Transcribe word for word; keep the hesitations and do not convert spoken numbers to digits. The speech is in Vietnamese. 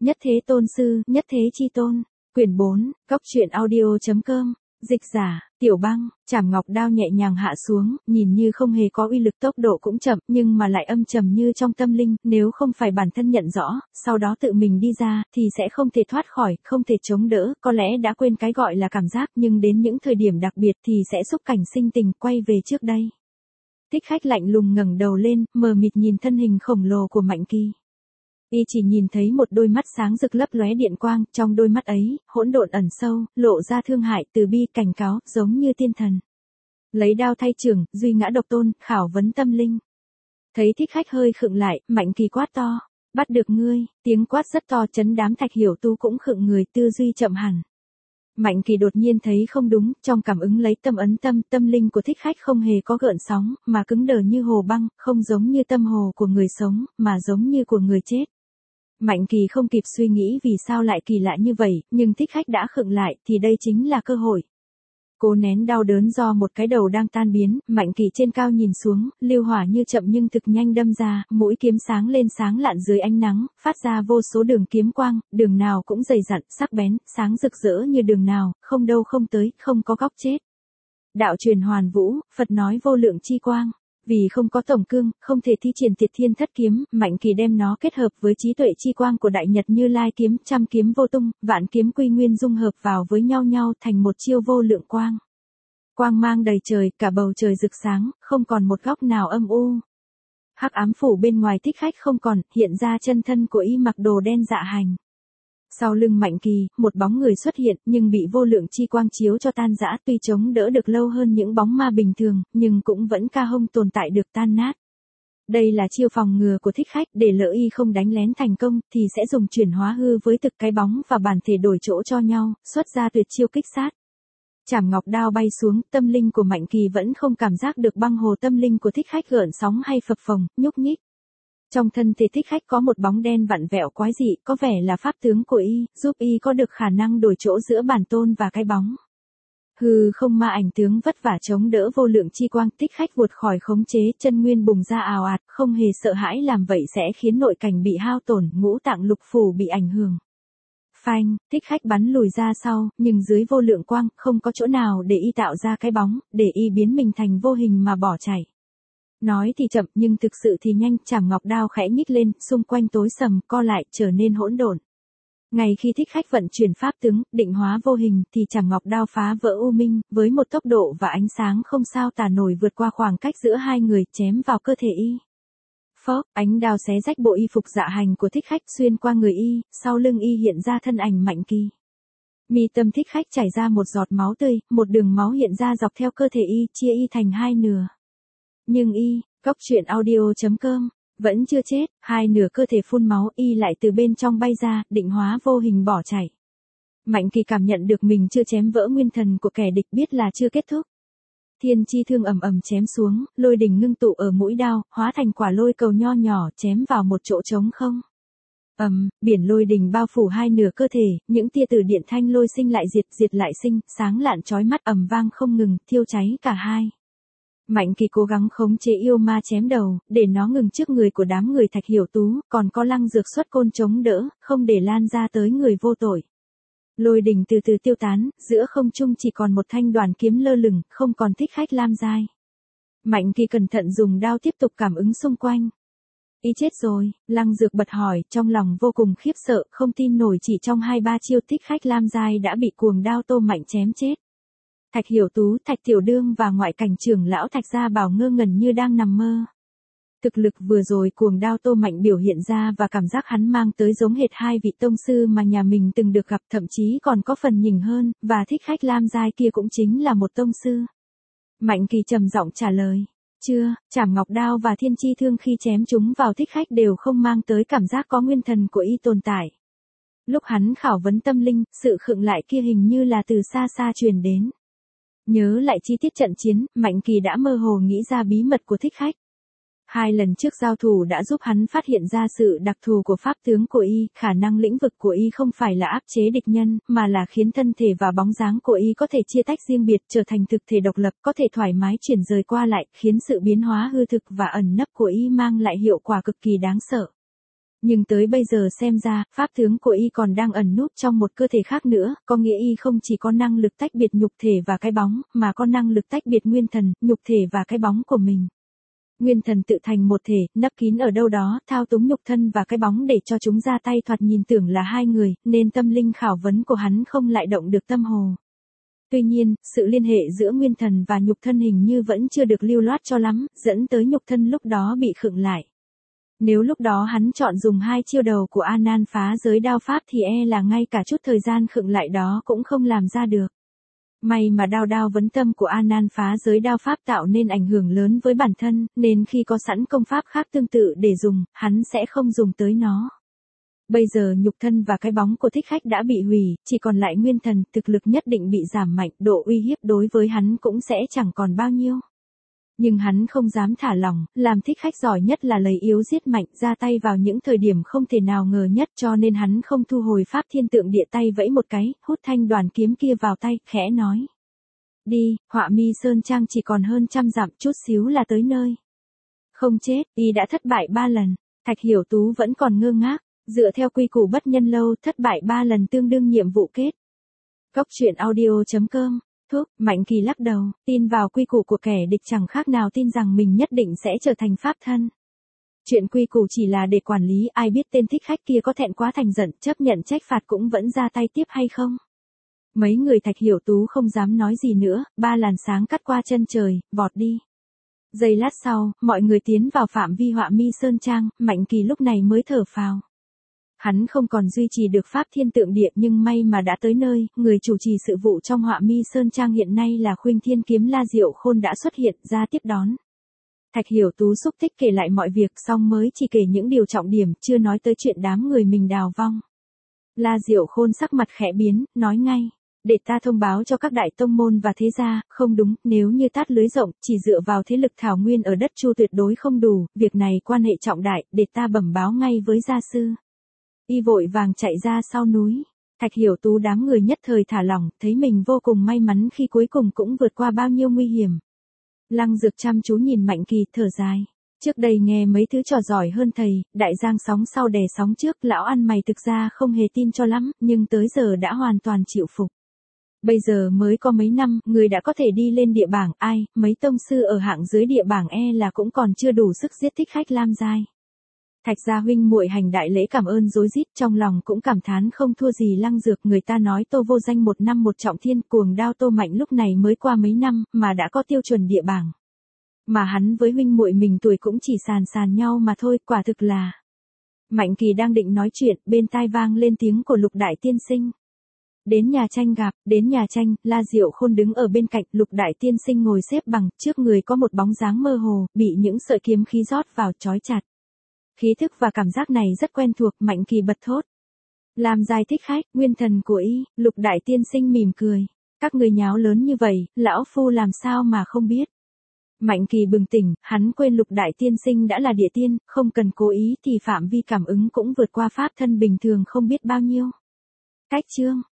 Nhất Thế Tôn Sư, Nhất Thế Chi Tôn. Quyển bốn, Cốc truyện audio chấm com. Dịch giả, Tiểu Băng. Trảm ngọc đao nhẹ nhàng hạ xuống, nhìn như không hề có uy lực, tốc độ cũng chậm, nhưng mà lại âm trầm như trong tâm linh, nếu không phải bản thân nhận rõ, sau đó tự mình đi ra, thì sẽ không thể thoát khỏi, không thể chống đỡ, có lẽ đã quên cái gọi là cảm giác, nhưng đến những thời điểm đặc biệt thì sẽ xúc cảnh sinh tình, quay về trước đây. Thích Khách lạnh lùng ngẩng đầu lên, mờ mịt nhìn thân hình khổng lồ của Mạnh Kỳ. Y chỉ nhìn thấy một đôi mắt sáng rực lấp lóe điện quang, trong đôi mắt ấy, hỗn độn ẩn sâu, lộ ra thương hại, từ bi, cảnh cáo, giống như tiên thần. Lấy đao thay chưởng, duy ngã độc tôn, khảo vấn tâm linh. Thấy Thích Khách hơi khựng lại, Mạnh Kỳ quát to, bắt được ngươi, tiếng quát rất to, chấn đám Thạch Hiểu Tu cũng khựng người, tư duy chậm hẳn. Mạnh Kỳ đột nhiên thấy không đúng, trong cảm ứng lấy tâm ấn tâm, tâm linh của Thích Khách không hề có gợn sóng, mà cứng đờ như hồ băng, không giống như tâm hồ của người sống, mà giống như của người chết. Mạnh Kỳ không kịp suy nghĩ vì sao lại kỳ lạ như vậy, nhưng Thích Khách đã khựng lại, thì đây chính là cơ hội. Cố nén đau đớn do một cái đầu đang tan biến, Mạnh Kỳ trên cao nhìn xuống, lưu hỏa như chậm nhưng thực nhanh đâm ra, mũi kiếm sáng lên sáng lạn dưới ánh nắng, phát ra vô số đường kiếm quang, đường nào cũng dày dặn, sắc bén, sáng rực rỡ như đường nào, không đâu không tới, không có góc chết. Đạo truyền hoàn vũ, Phật nói vô lượng chi quang. Vì không có tổng cương, không thể thi triển Tiệt Thiên Thất Kiếm, Mạnh Kỳ đem nó kết hợp với trí tuệ chi quang của Đại Nhật Như Lai kiếm, trăm kiếm vô tung, vạn kiếm quy nguyên dung hợp vào với nhau nhau thành một chiêu vô lượng quang. Quang mang đầy trời, cả bầu trời rực sáng, không còn một góc nào âm u. Hắc ám phủ bên ngoài Thích Khách không còn, hiện ra chân thân của y mặc đồ đen dạ hành. Sau lưng Mạnh Kỳ, một bóng người xuất hiện, nhưng bị vô lượng chi quang chiếu cho tan rã, tuy chống đỡ được lâu hơn những bóng ma bình thường, nhưng cũng vẫn ca hông tồn tại được tan nát. Đây là chiêu phòng ngừa của Thích Khách, để lỡ y không đánh lén thành công, thì sẽ dùng chuyển hóa hư với thực cái bóng và bản thể đổi chỗ cho nhau, xuất ra tuyệt chiêu kích sát. Trảm ngọc đao bay xuống, tâm linh của Mạnh Kỳ vẫn không cảm giác được băng hồ tâm linh của Thích Khách gợn sóng hay phập phồng, nhúc nhích. Trong thân thể Thích Khách có một bóng đen vặn vẹo quái dị, có vẻ là pháp tướng của y, giúp y có được khả năng đổi chỗ giữa bản tôn và cái bóng. Hừ không ma ảnh tướng vất vả chống đỡ vô lượng chi quang, Thích Khách vụt khỏi khống chế, chân nguyên bùng ra ào ạt, không hề sợ hãi làm vậy sẽ khiến nội cảnh bị hao tổn, ngũ tạng lục phủ bị ảnh hưởng. Phanh, Thích Khách bắn lùi ra sau, nhưng dưới vô lượng quang, không có chỗ nào để y tạo ra cái bóng, để y biến mình thành vô hình mà bỏ chạy. Nói thì chậm nhưng thực sự thì nhanh, Trảm ngọc đao khẽ nhích lên, xung quanh tối sầm, co lại, trở nên hỗn độn. Ngay khi Thích Khách vận chuyển pháp tướng, định hóa vô hình, thì Trảm ngọc đao phá vỡ u minh, với một tốc độ và ánh sáng không sao tả nổi vượt qua khoảng cách giữa hai người, chém vào cơ thể y. Phốc, ánh đao xé rách bộ y phục dạ hành của Thích Khách xuyên qua người y, sau lưng y hiện ra thân ảnh Mạnh Kỳ. Mi tâm Thích Khách chảy ra một giọt máu tươi, một đường máu hiện ra dọc theo cơ thể y, chia y thành hai nửa. Nhưng y, Cốc truyện audio chấm com, vẫn chưa chết, hai nửa cơ thể phun máu, y lại từ bên trong bay ra, định hóa vô hình bỏ chạy. Mạnh Kỳ cảm nhận được mình chưa chém vỡ nguyên thần của kẻ địch, biết là chưa kết thúc. Thiên chi thương ầm ầm chém xuống, lôi đình ngưng tụ ở mũi đao, hóa thành quả lôi cầu nho nhỏ, chém vào một chỗ trống không. Ầm, um, biển lôi đình bao phủ hai nửa cơ thể, những tia từ điện thanh lôi sinh lại diệt, diệt lại sinh, sáng lạn chói mắt, ầm vang không ngừng, thiêu cháy cả hai. Mạnh Kỳ cố gắng khống chế yêu ma chém đầu, để nó ngừng trước người của đám người Thạch Hiểu Tú, còn có Lăng Dược xuất côn chống đỡ, không để lan ra tới người vô tội. Lôi đình từ từ tiêu tán, giữa không trung chỉ còn một thanh đoàn kiếm lơ lửng, không còn Thích Khách lam giai. Mạnh Kỳ cẩn thận dùng đao tiếp tục cảm ứng xung quanh. Y chết rồi, Lăng Dược bật hỏi, trong lòng vô cùng khiếp sợ, không tin nổi chỉ trong hai ba chiêu Thích Khách lam giai đã bị cuồng đao Tô Mạnh chém chết. Thạch Hiểu Tú, Thạch Tiểu Đương và ngoại cảnh trưởng lão Thạch Gia Bảo ngơ ngẩn như đang nằm mơ. Thực lực vừa rồi cuồng đao Tô Mạnh biểu hiện ra và cảm giác hắn mang tới giống hệt hai vị tông sư mà nhà mình từng được gặp, thậm chí còn có phần nhỉnh hơn, và Thích Khách lam giai kia cũng chính là một tông sư. Mạnh Kỳ trầm giọng trả lời, chưa, Trảm ngọc đao và thiên chi thương khi chém chúng vào Thích Khách đều không mang tới cảm giác có nguyên thần của y tồn tại. Lúc hắn khảo vấn tâm linh, sự khựng lại kia hình như là từ xa xa truyền đến. Nhớ lại chi tiết trận chiến, Mạnh Kỳ đã mơ hồ nghĩ ra bí mật của Thích Khách. Hai lần trước giao thủ đã giúp hắn phát hiện ra sự đặc thù của pháp tướng của y, khả năng lĩnh vực của y không phải là áp chế địch nhân, mà là khiến thân thể và bóng dáng của y có thể chia tách riêng biệt, trở thành thực thể độc lập, có thể thoải mái chuyển rời qua lại, khiến sự biến hóa hư thực và ẩn nấp của y mang lại hiệu quả cực kỳ đáng sợ. Nhưng tới bây giờ xem ra, pháp tướng của y còn đang ẩn núp trong một cơ thể khác nữa, có nghĩa y không chỉ có năng lực tách biệt nhục thể và cái bóng, mà có năng lực tách biệt nguyên thần, nhục thể và cái bóng của mình. Nguyên thần tự thành một thể, nấp kín ở đâu đó, thao túng nhục thân và cái bóng để cho chúng ra tay, thoạt nhìn tưởng là hai người, nên tâm linh khảo vấn của hắn không lại động được tâm hồ. Tuy nhiên, sự liên hệ giữa nguyên thần và nhục thân hình như vẫn chưa được lưu loát cho lắm, dẫn tới nhục thân lúc đó bị khựng lại. Nếu lúc đó hắn chọn dùng hai chiêu đầu của A Nan phá giới đao pháp thì e là ngay cả chút thời gian khựng lại đó cũng không làm ra được. May mà đao đao vấn tâm của A Nan phá giới đao pháp tạo nên ảnh hưởng lớn với bản thân, nên khi có sẵn công pháp khác tương tự để dùng, hắn sẽ không dùng tới nó. Bây giờ nhục thân và cái bóng của thích khách đã bị hủy, chỉ còn lại nguyên thần, thực lực nhất định bị giảm mạnh, độ uy hiếp đối với hắn cũng sẽ chẳng còn bao nhiêu. Nhưng hắn không dám thả lỏng, làm thích khách giỏi nhất là lấy yếu giết mạnh, ra tay vào những thời điểm không thể nào ngờ nhất, cho nên hắn không thu hồi pháp thiên tượng địa, tay vẫy một cái, hút thanh đoàn kiếm kia vào tay, khẽ nói. Đi, Họa Mi Sơn Trang chỉ còn hơn trăm dặm, chút xíu là tới nơi. Không chết, y đã thất bại ba lần. Thạch Hiểu Tú vẫn còn ngơ ngác, dựa theo quy củ bất nhân lâu, thất bại ba lần tương đương nhiệm vụ kết. Cốc truyện audio chấm com. Thuốc, Mạnh Kỳ lắc đầu, tin vào quy củ của kẻ địch chẳng khác nào tin rằng mình nhất định sẽ trở thành pháp thân. Chuyện quy củ chỉ là để quản lý, ai biết tên thích khách kia có thẹn quá thành giận, chấp nhận trách phạt cũng vẫn ra tay tiếp hay không. Mấy người Thạch Hiểu Tú không dám nói gì nữa, ba làn sáng cắt qua chân trời, vọt đi. Giây lát sau, mọi người tiến vào phạm vi Họa Mi Sơn Trang, Mạnh Kỳ lúc này mới thở phào. Hắn không còn duy trì được pháp thiên tượng địa, nhưng may mà đã tới nơi, người chủ trì sự vụ trong Họa Mi Sơn Trang hiện nay là Khuynh Thiên Kiếm La Diệu Khôn đã xuất hiện ra tiếp đón. Thạch Hiểu Tú xúc tích kể lại mọi việc, xong mới chỉ kể những điều trọng điểm, chưa nói tới chuyện đám người mình đào vong. La Diệu Khôn sắc mặt khẽ biến, nói ngay. Để ta thông báo cho các đại tông môn và thế gia, không đúng, nếu như tát lưới rộng, chỉ dựa vào thế lực thảo nguyên ở đất Chu tuyệt đối không đủ, việc này quan hệ trọng đại, để ta bẩm báo ngay với gia sư. Y vội vàng chạy ra sau núi. Thạch Hiểu Tú đám người nhất thời thả lỏng, thấy mình vô cùng may mắn khi cuối cùng cũng vượt qua bao nhiêu nguy hiểm. Lăng Dược chăm chú nhìn Mạnh Kỳ, thở dài. Trước đây nghe mấy thứ trò giỏi hơn thầy, đại giang sóng sau đè sóng trước, lão ăn mày thực ra không hề tin cho lắm, nhưng tới giờ đã hoàn toàn chịu phục. Bây giờ mới có mấy năm, người đã có thể đi lên địa bảng, ai, mấy tông sư ở hạng dưới địa bảng e là cũng còn chưa đủ sức giết thích khách Lam giai. Thạch gia huynh muội hành đại lễ cảm ơn rối rít, trong lòng cũng cảm thán không thua gì Lăng Dược, người ta nói Tô vô danh một năm một trọng thiên, cuồng đao Tô Mạnh lúc này mới qua mấy năm, mà đã có tiêu chuẩn địa bảng. Mà hắn với huynh muội mình tuổi cũng chỉ sàn sàn nhau mà thôi, quả thực là. Mạnh Kỳ đang định nói chuyện, bên tai vang lên tiếng của Lục Đại Tiên Sinh. Đến nhà tranh gặp, đến nhà tranh, La Diệu Khôn đứng ở bên cạnh, Lục Đại Tiên Sinh ngồi xếp bằng, trước người có một bóng dáng mơ hồ, bị những sợi kiếm khí rót vào trói chặt. Khí thức và cảm giác này rất quen thuộc, Mạnh Kỳ bật thốt. Làm giai thích khách, nguyên thần của y, Lục Đại Tiên Sinh mỉm cười. Các người nháo lớn như vậy, lão phu làm sao mà không biết. Mạnh Kỳ bừng tỉnh, hắn quên Lục Đại Tiên Sinh đã là địa tiên, không cần cố ý thì phạm vi cảm ứng cũng vượt qua pháp thân bình thường không biết bao nhiêu. Cách chương.